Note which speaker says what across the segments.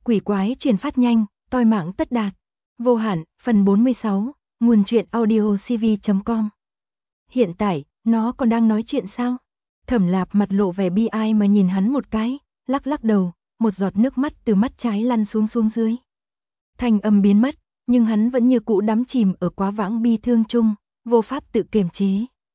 Speaker 1: quỷ quái truyền phát nhanh, toi mạng tất đạt. Vô hạn, phần 46, nguồn truyện audio cv.com. Hiện tại, nó còn đang nói chuyện sao? Thẩm Lạp mặt lộ vẻ bi ai mà nhìn hắn một cái, lắc lắc đầu, một giọt nước mắt từ mắt trái lăn xuống dưới. Thanh âm biến mất, nhưng hắn vẫn như cũ đắm chìm ở quá vãng bi thương chung, vô pháp tự kiềm chế.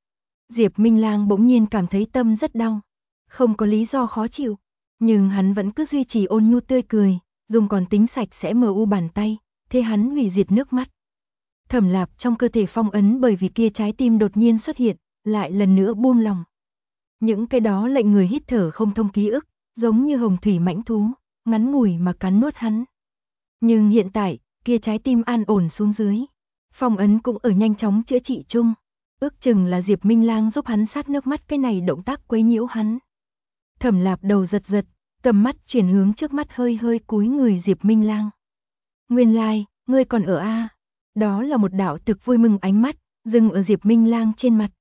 Speaker 1: Diệp Minh Lang bỗng nhiên cảm thấy tâm rất đau, không có lý do khó chịu, nhưng hắn vẫn cứ duy trì ôn nhu tươi cười, dùng còn tính sạch sẽ MU bàn tay, thế hắn hủy diệt nước mắt. Thẩm Lạp trong cơ thể phong ấn bởi vì kia trái tim đột nhiên xuất hiện, lại lần nữa buông lòng. Những cái đó lệnh người hít thở không thông ký ức, giống như hồng thủy mãnh thú, ngắn ngủi mà cắn nuốt hắn. Nhưng hiện tại, kia trái tim an ổn xuống dưới. Phong ấn cũng ở nhanh chóng chữa trị chung. Ước chừng là Diệp Minh Lang giúp hắn sát nước mắt, cái này động tác quấy nhiễu hắn. Thẩm Lạp đầu giật giật, tầm mắt chuyển hướng trước mắt hơi hơi cúi người Diệp Minh Lang. Nguyên lai, ngươi còn ở a? Đó là một đạo thực vui mừng ánh mắt, dừng ở Diệp Minh Lang trên mặt.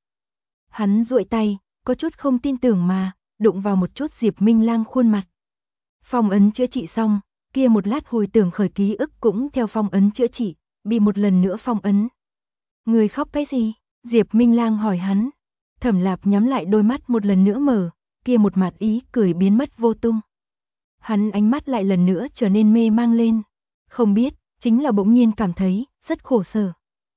Speaker 1: Hắn duỗi tay, có chút không tin tưởng mà, đụng vào một chút Diệp Minh Lang khuôn mặt. Phong ấn chữa trị xong, kia một lát hồi tưởng khởi ký ức cũng theo phong ấn chữa trị, bị một lần nữa phong ấn. Người khóc cái gì? Diệp Minh Lang hỏi hắn. Thẩm Lạp nhắm lại đôi mắt một lần nữa mở, kia một mặt ý cười biến mất vô tung. Hắn ánh mắt lại lần nữa trở nên mê mang lên. Không biết, chính là bỗng nhiên cảm thấy rất khổ sở.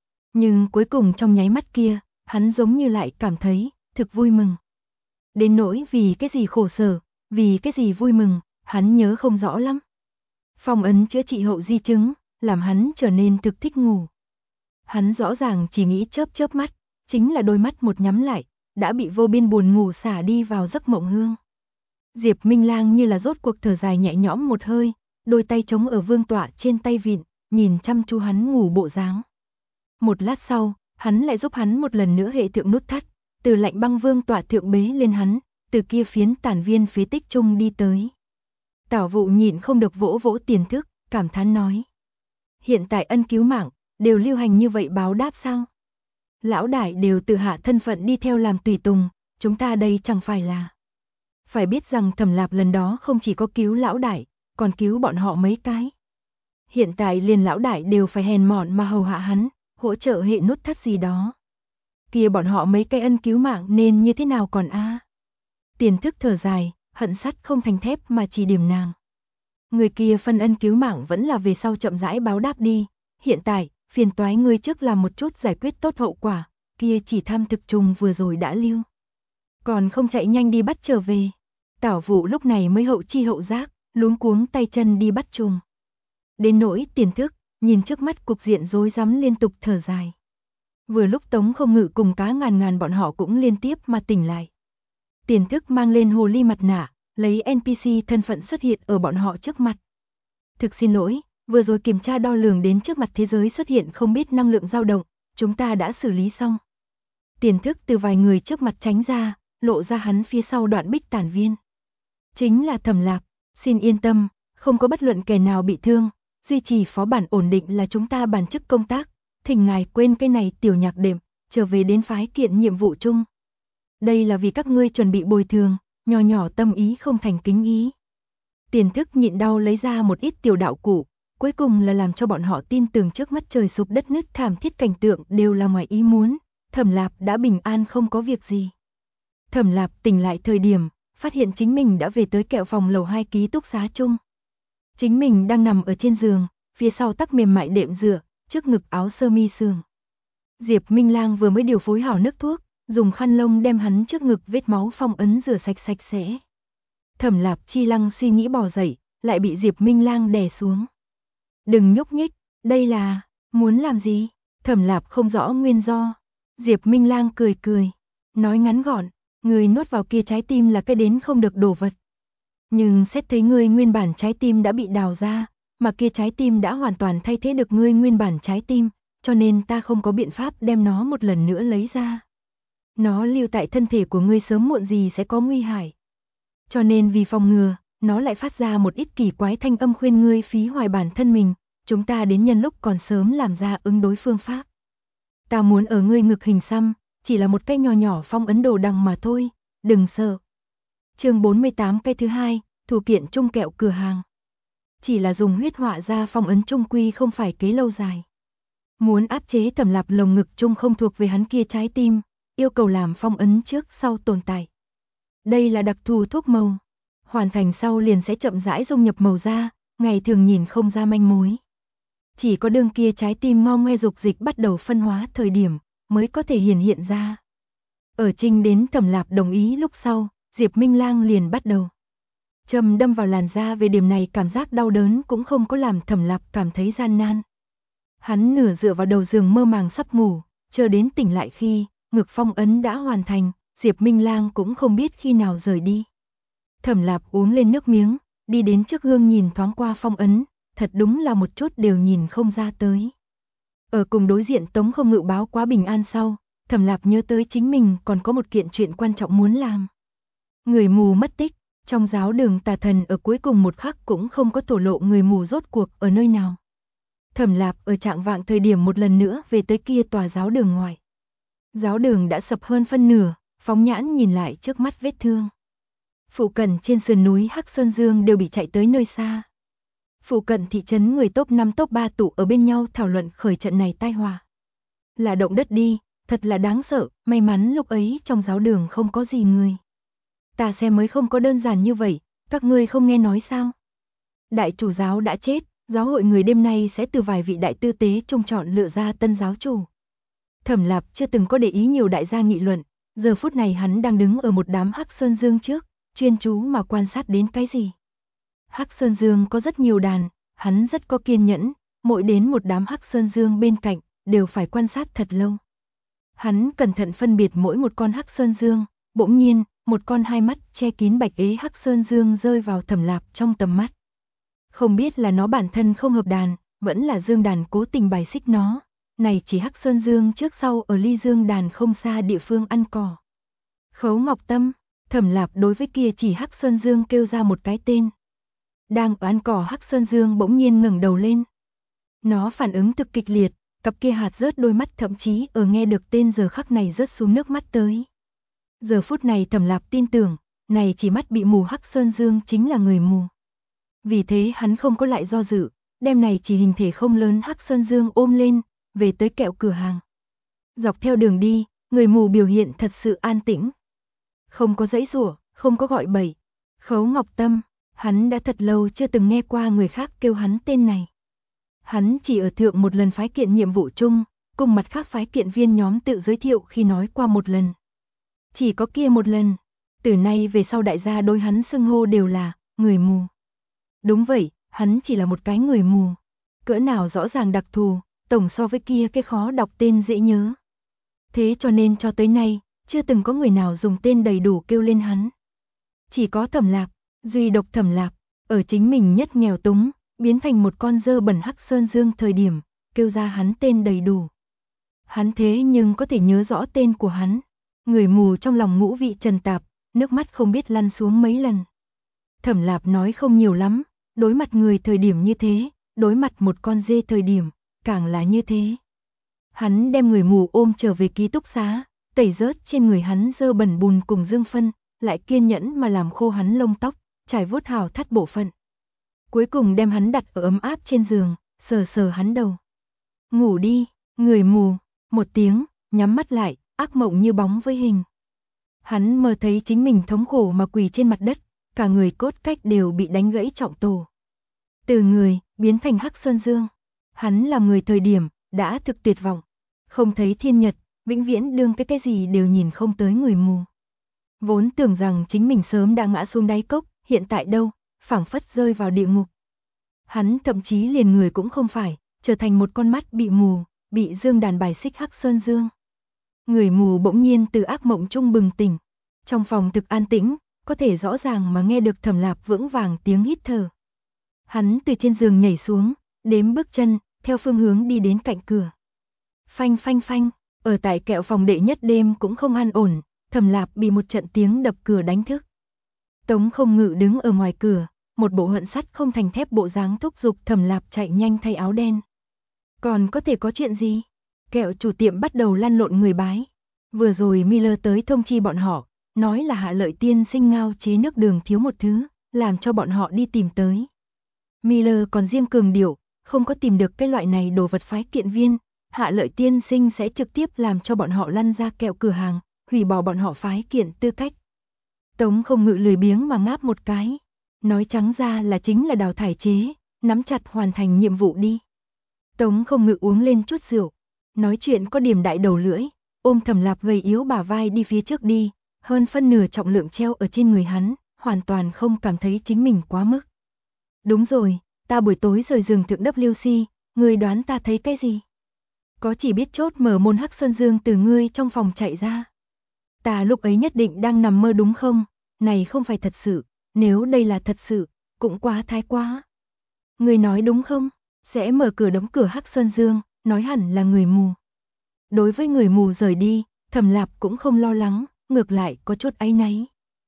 Speaker 1: Nhưng cuối cùng trong nháy mắt kia, hắn giống như lại cảm thấy thực vui mừng. Đến nỗi vì cái gì khổ sở, vì cái gì vui mừng, hắn nhớ không rõ lắm. Phong ấn chữa trị hậu di chứng, làm hắn trở nên thực thích ngủ. Hắn rõ ràng chỉ nghĩ chớp mắt, chính là đôi mắt một nhắm lại, đã bị vô biên buồn ngủ xả đi vào giấc mộng hương. Diệp Minh Lang như là rốt cuộc thở dài nhẹ nhõm một hơi, đôi tay chống ở vương tọa trên tay vịn, nhìn chăm chú hắn ngủ bộ dáng. Một lát sau, hắn lại giúp hắn một lần nữa hệ thượng nút thắt, từ lạnh băng vương tọa thượng bế lên hắn, từ kia phiến tản viên phế tích chung đi tới. Tảo Vụ nhịn không được vỗ vỗ tiền thức, cảm thán nói. Hiện tại ân cứu mạng, đều lưu hành như vậy báo đáp sao? Lão đại đều tự hạ thân phận đi theo làm tùy tùng, chúng ta đây chẳng phải là. Phải biết rằng Thẩm Lạp lần đó không chỉ có cứu lão đại, còn cứu bọn họ mấy cái. Hiện tại liền lão đại đều phải hèn mọn mà hầu hạ hắn, hỗ trợ hệ nút thắt gì đó. Kia bọn họ mấy cái ân cứu mạng nên như thế nào còn a? Tiền thức thở dài, hận sắt không thành thép mà chỉ điểm nàng. Người kia phân ân cứu mạng vẫn là về sau chậm rãi báo đáp đi. Hiện tại, phiền toái ngươi trước làm một chút giải quyết tốt hậu quả, kia chỉ tham thực trùng vừa rồi đã lưu. Còn không chạy nhanh đi bắt trở về. Tảo Vụ lúc này mới hậu chi hậu giác, luống cuống tay chân đi bắt trùng. Đến nỗi tiền thức, nhìn trước mắt cục diện rối rắm liên tục thở dài. Vừa lúc Tống Không Ngự cùng Cá Ngàn bọn họ cũng liên tiếp mà tỉnh lại. Tiền thức mang lên hồ ly mặt nạ, lấy NPC thân phận xuất hiện ở bọn họ trước mặt. Thực xin lỗi, vừa rồi kiểm tra đo lường đến trước mặt thế giới xuất hiện không biết năng lượng dao động, chúng ta đã xử lý xong. Tiền thức từ vài người trước mặt tránh ra, lộ ra hắn phía sau đoạn bích tản viên. Chính là Thẩm Lạp, xin yên tâm, không có bất luận kẻ nào bị thương, duy trì phó bản ổn định là chúng ta bản chức công tác, thỉnh ngài quên cái này tiểu nhạc đệm, trở về đến phái kiện nhiệm vụ chung. Đây là vì các ngươi chuẩn bị bồi thường, nhỏ nhỏ tâm ý không thành kính ý. Tiền thức nhịn đau lấy ra một ít tiểu đạo cụ, cuối cùng là làm cho bọn họ tin tưởng trước mắt trời sụp đất nứt thảm thiết cảnh tượng đều là ngoài ý muốn, Thẩm Lạp đã bình an không có việc gì. Thẩm Lạp tỉnh lại thời điểm, phát hiện chính mình đã về tới kẹo phòng lầu 2 ký túc xá chung. Chính mình đang nằm ở trên giường, phía sau tắc mềm mại đệm dựa, trước ngực áo sơ mi sườn. Diệp Minh Lang vừa mới điều phối hảo nước thuốc, dùng khăn lông đem hắn trước ngực vết máu phong ấn rửa sạch sạch sẽ. Thẩm Lạp Chi Lăng suy nghĩ bò dậy, lại bị Diệp Minh Lang đè xuống. Đừng nhúc nhích, đây là, muốn làm gì? Thẩm Lạp không rõ nguyên do. Diệp Minh Lang cười, nói ngắn gọn, người nuốt vào kia trái tim là cái đến không được đổ vật. Nhưng xét thấy ngươi nguyên bản trái tim đã bị đào ra, mà kia trái tim đã hoàn toàn thay thế được ngươi nguyên bản trái tim, cho nên ta không có biện pháp đem nó một lần nữa lấy ra. Nó lưu tại thân thể của ngươi sớm muộn gì sẽ có nguy hại. Cho nên vì phòng ngừa, nó lại phát ra một ít kỳ quái thanh âm khuyên ngươi phí hoài bản thân mình, chúng ta đến nhân lúc còn sớm làm ra ứng đối phương pháp. Ta muốn ở ngươi ngực hình xăm, chỉ là một cái nhỏ nhỏ phong ấn đồ đằng mà thôi, đừng sợ. Chương 48 cái thứ hai, thủ kiện chung kẹo cửa hàng. chỉ là dùng huyết họa ra phong ấn trung quy không phải kế lâu dài. Muốn áp chế Thẩm Lạp lồng ngực chung không thuộc về hắn kia trái tim, yêu cầu làm phong ấn trước sau tồn tại. Đây là đặc thù thuốc màu, hoàn thành sau liền sẽ chậm rãi dung nhập màu da, ngày thường nhìn không ra manh mối. Chỉ có đương kia trái tim ngo ngoe dục dịch bắt đầu phân hóa thời điểm, mới có thể hiện ra. Ở Trinh đến Thẩm Lạp đồng ý lúc sau, Diệp Minh Lang liền bắt đầu châm đâm vào làn da. Về điểm này cảm giác đau đớn cũng không có làm Thẩm Lạp cảm thấy gian nan. Hắn nửa dựa vào đầu giường mơ màng sắp ngủ, chờ đến tỉnh lại khi ngực phong ấn đã hoàn thành, Diệp Minh Lang cũng không biết khi nào rời đi. Thẩm Lạp uống lên nước miếng, đi đến trước gương nhìn thoáng qua phong ấn, thật đúng là một chút đều nhìn không ra tới. Ở cùng đối diện Tống Không Ngự báo quá bình an sau, Thẩm Lạp nhớ tới chính mình còn có một kiện chuyện quan trọng muốn làm. Người mù mất tích, trong giáo đường tà thần ở cuối cùng một khắc cũng không có thổ lộ người mù rốt cuộc ở nơi nào. Thẩm Lạp ở trạng vạng thời điểm một lần nữa về tới kia tòa giáo đường ngoài. Giáo đường đã sập hơn phân nửa, phóng nhãn nhìn lại trước mắt vết thương. Phụ cận trên sườn núi Hắc Sơn Dương đều bị chạy tới nơi xa. Phụ cận thị trấn người top 5 top 3 tụ ở bên nhau thảo luận khởi trận này tai họa. Là động đất đi, thật là đáng sợ, may mắn lúc ấy trong giáo đường không có gì người. Ta xem mới không có đơn giản như vậy, các ngươi không nghe nói sao? Đại chủ giáo đã chết, giáo hội người đêm nay sẽ từ vài vị đại tư tế chung chọn lựa ra tân giáo chủ. Thẩm Lạp chưa từng có để ý nhiều đại gia nghị luận, giờ phút này hắn đang đứng ở một đám Hắc Sơn Dương trước, chuyên chú mà quan sát đến cái gì. Hắc Sơn Dương có rất nhiều đàn, hắn rất có kiên nhẫn, mỗi đến một đám Hắc Sơn Dương bên cạnh, đều phải quan sát thật lâu. Hắn cẩn thận phân biệt mỗi một con Hắc Sơn Dương, bỗng nhiên, một con hai mắt che kín bạch ế Hắc Sơn Dương rơi vào Thẩm Lạp trong tầm mắt. Không biết là nó bản thân không hợp đàn, vẫn là Dương đàn cố tình bài xích nó. Này chỉ Hắc Sơn Dương trước sau ở ly Dương đàn không xa địa phương ăn cỏ. Khấu Ngọc Tâm, Thẩm Lạp đối với kia chỉ Hắc Sơn Dương kêu ra một cái tên. Đang ở ăn cỏ Hắc Sơn Dương bỗng nhiên ngẩng đầu lên. Nó phản ứng thực kịch liệt, cặp kia hạt rớt đôi mắt thậm chí ở nghe được tên giờ khắc này rớt xuống nước mắt tới. Giờ phút này Thẩm Lạp tin tưởng, này chỉ mắt bị mù Hắc Sơn Dương chính là người mù. Vì thế hắn không có lại do dự, đem này chỉ hình thể không lớn Hắc Sơn Dương ôm lên, về tới kẹo cửa hàng. Dọc theo đường đi, người mù biểu hiện thật sự an tĩnh. Không có giãy giụa, không có gọi bậy. Khấu Ngọc Tâm, hắn đã thật lâu chưa từng nghe qua người khác kêu hắn tên này. Hắn chỉ ở thượng một lần phái kiện nhiệm vụ chung, cùng mặt khác phái kiện viên nhóm tự giới thiệu khi nói qua một lần. Chỉ có kia một lần, từ nay về sau đại gia đối hắn xưng hô đều là người mù. Đúng vậy, hắn chỉ là một cái người mù. Cỡ nào rõ ràng đặc thù, tổng so với kia cái khó đọc tên dễ nhớ. Thế cho nên cho tới nay, chưa từng có người nào dùng tên đầy đủ kêu lên hắn. Chỉ có Thẩm Lạp, duy độc Thẩm Lạp, ở chính mình nhất nghèo túng, biến thành một con dơ bẩn Hắc Sơn Dương thời điểm, kêu ra hắn tên đầy đủ. Hắn thế nhưng có thể nhớ rõ tên của hắn. Người mù trong lòng ngũ vị trần tạp, nước mắt không biết lăn xuống mấy lần. Thẩm Lạp nói không nhiều lắm, đối mặt người thời điểm như thế, đối mặt một con dê thời điểm, càng là như thế. Hắn đem người mù ôm trở về ký túc xá, tẩy rớt trên người hắn dơ bẩn bùn cùng dương phân, lại kiên nhẫn mà làm khô hắn lông tóc, trải vuốt hào thắt bộ phận. Cuối cùng đem hắn đặt ở ấm áp trên giường, sờ sờ hắn đầu. Ngủ đi, người mù, một tiếng, nhắm mắt lại, ác mộng như bóng với hình. Hắn mơ thấy chính mình thống khổ mà quỳ trên mặt đất, cả người cốt cách đều bị đánh gãy trọng tổ. Từ người, biến thành Hắc Sơn Dương. Hắn là người thời điểm, đã thực tuyệt vọng. Không thấy thiên nhật, vĩnh viễn đương cái gì đều nhìn không tới người mù. Vốn tưởng rằng chính mình sớm đã ngã xuống đáy cốc, hiện tại đâu, phảng phất rơi vào địa ngục. Hắn thậm chí liền người cũng không phải, trở thành một con mắt bị mù, bị Dương đàn bài xích Hắc Sơn Dương. Người mù bỗng nhiên từ ác mộng trung bừng tỉnh. Trong phòng thực an tĩnh, có thể rõ ràng mà nghe được Thẩm Lạp vững vàng tiếng hít thở. Hắn từ trên giường nhảy xuống, đếm bước chân, theo phương hướng đi đến cạnh cửa. Phanh phanh phanh, ở tại kẹo phòng đệ nhất đêm cũng không an ổn, Thẩm Lạp bị một trận tiếng đập cửa đánh thức. Tống Không Ngự đứng ở ngoài cửa, một bộ hận sắt không thành thép bộ dáng thúc giục Thẩm Lạp chạy nhanh thay áo đen. Còn có thể có chuyện gì? Kẹo chủ tiệm bắt đầu lăn lộn người bái. Vừa rồi Miller tới thông chi bọn họ, nói là Hạ Lợi tiên sinh ngao chế nước đường thiếu một thứ, làm cho bọn họ đi tìm tới. Miller còn riêng cường điệu, không có tìm được cái loại này đồ vật phái kiện viên, Hạ Lợi tiên sinh sẽ trực tiếp làm cho bọn họ lăn ra kẹo cửa hàng, hủy bỏ bọn họ phái kiện tư cách. Tống Không Ngự lười biếng mà ngáp một cái, nói trắng ra là chính là đào thải chế, nắm chặt hoàn thành nhiệm vụ đi. Tống Không Ngự uống lên chút rượu, nói chuyện có điểm đại đầu lưỡi, ôm Thẩm Lạp gầy yếu bả vai đi phía trước đi, hơn phân nửa trọng lượng treo ở trên người hắn, hoàn toàn không cảm thấy chính mình quá mức. Đúng rồi, ta buổi tối rời giường thượng WC, ngươi đoán ta thấy cái gì? Có chỉ biết chốt mở môn Hắc Sơn Dương từ ngươi trong phòng chạy ra. Ta lúc ấy nhất định đang nằm mơ đúng không? Này không phải thật sự, nếu đây là thật sự, cũng quá thái quá. Ngươi nói đúng không? Sẽ mở cửa đóng cửa Hắc Sơn Dương, nói hẳn là người mù. Đối với người mù rời đi, Thẩm Lạp cũng không lo lắng, ngược lại có chút áy náy.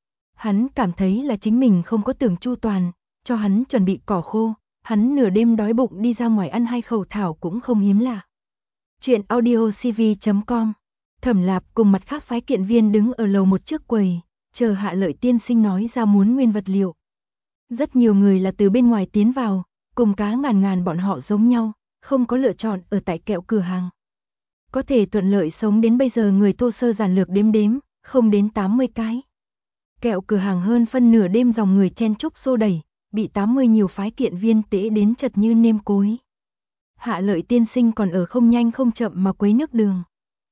Speaker 1: Hắn cảm thấy là chính mình không có tưởng chu toàn, cho hắn chuẩn bị cỏ khô, hắn nửa đêm đói bụng đi ra ngoài ăn 2 khẩu thảo cũng không hiếm lạ. Chuyện audiocv.com. Thẩm Lạp cùng mặt khác phái kiện viên đứng ở lầu một trước quầy, chờ Hạ Lợi tiên sinh nói ra muốn nguyên vật liệu. Rất nhiều người là từ bên ngoài tiến vào, cùng cá ngàn bọn họ giống nhau, không có lựa chọn ở tại kẹo cửa hàng. Có thể thuận lợi sống đến bây giờ người thô sơ giản lược đếm, không đến 80 cái. Kẹo cửa hàng hơn phân nửa đêm dòng người chen chúc xô đẩy, bị 80 nhiều phái kiện viên tễ đến chật như nêm cối. Hạ Lợi tiên sinh còn ở không nhanh không chậm mà quấy nước đường.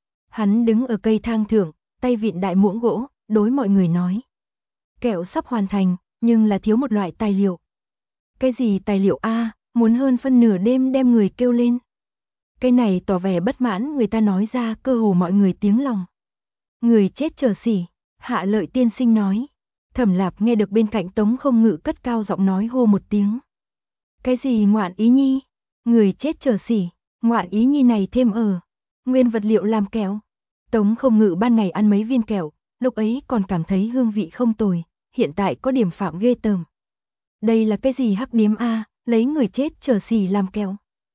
Speaker 1: Hắn đứng ở cây thang thượng, tay vịn đại muỗng gỗ, đối mọi người nói. Kẹo sắp hoàn thành, nhưng là thiếu một loại tài liệu. Cái gì tài liệu a? Muốn hơn phân nửa đêm đem người kêu lên. Cái này tỏ vẻ bất mãn người ta nói ra cơ hồ mọi người tiếng lòng. Người chết chờ xỉ, Hạ Lợi tiên sinh nói. Thẩm Lạp nghe được bên cạnh Tống Không Ngự cất cao giọng nói hô một tiếng. Cái gì ngoạn ý nhi? Người chết chờ xỉ, ngoạn ý nhi này thêm ở. Nguyên vật liệu làm kẹo. Tống Không Ngự ban ngày ăn mấy viên kẹo, lúc ấy còn cảm thấy hương vị không tồi, hiện tại có điểm phạm ghê tởm. Đây là cái gì hắc điếm a, lấy người chết chờ xỉ làm kẹo.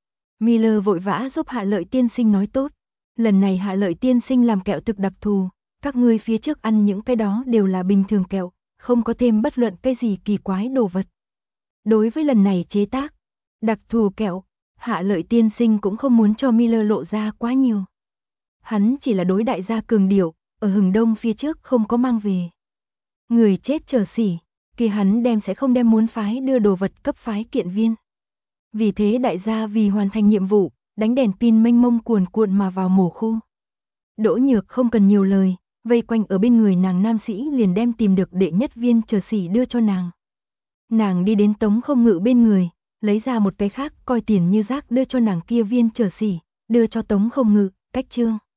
Speaker 1: Miller vội vã giúp Hạ Lợi tiên sinh nói tốt. Lần này Hạ Lợi tiên sinh làm kẹo thực đặc thù, các ngươi phía trước ăn những cái đó đều là bình thường kẹo, không có thêm bất luận cái gì kỳ quái đồ vật. Đối với lần này chế tác, đặc thù kẹo, Hạ Lợi tiên sinh cũng không muốn cho Miller lộ ra quá nhiều. Hắn chỉ là đối đại gia cường điệu, ở hừng đông phía trước không có mang về. Người chết chờ xỉ, kỳ hắn đem sẽ không đem muốn phái đưa đồ vật cấp phái kiện viên. Vì thế đại gia vì hoàn thành nhiệm vụ, đánh đèn pin mênh mông cuồn cuộn mà vào mổ khu. Đỗ Nhược không cần nhiều lời, vây quanh ở bên người nàng nam sĩ liền đem tìm được đệ nhất viên chờ xỉ đưa cho nàng. Nàng đi đến Tống Không Ngự bên người, lấy ra một cái khác coi tiền như rác đưa cho nàng kia viên chờ xỉ, đưa cho Tống Không Ngự, cách trương.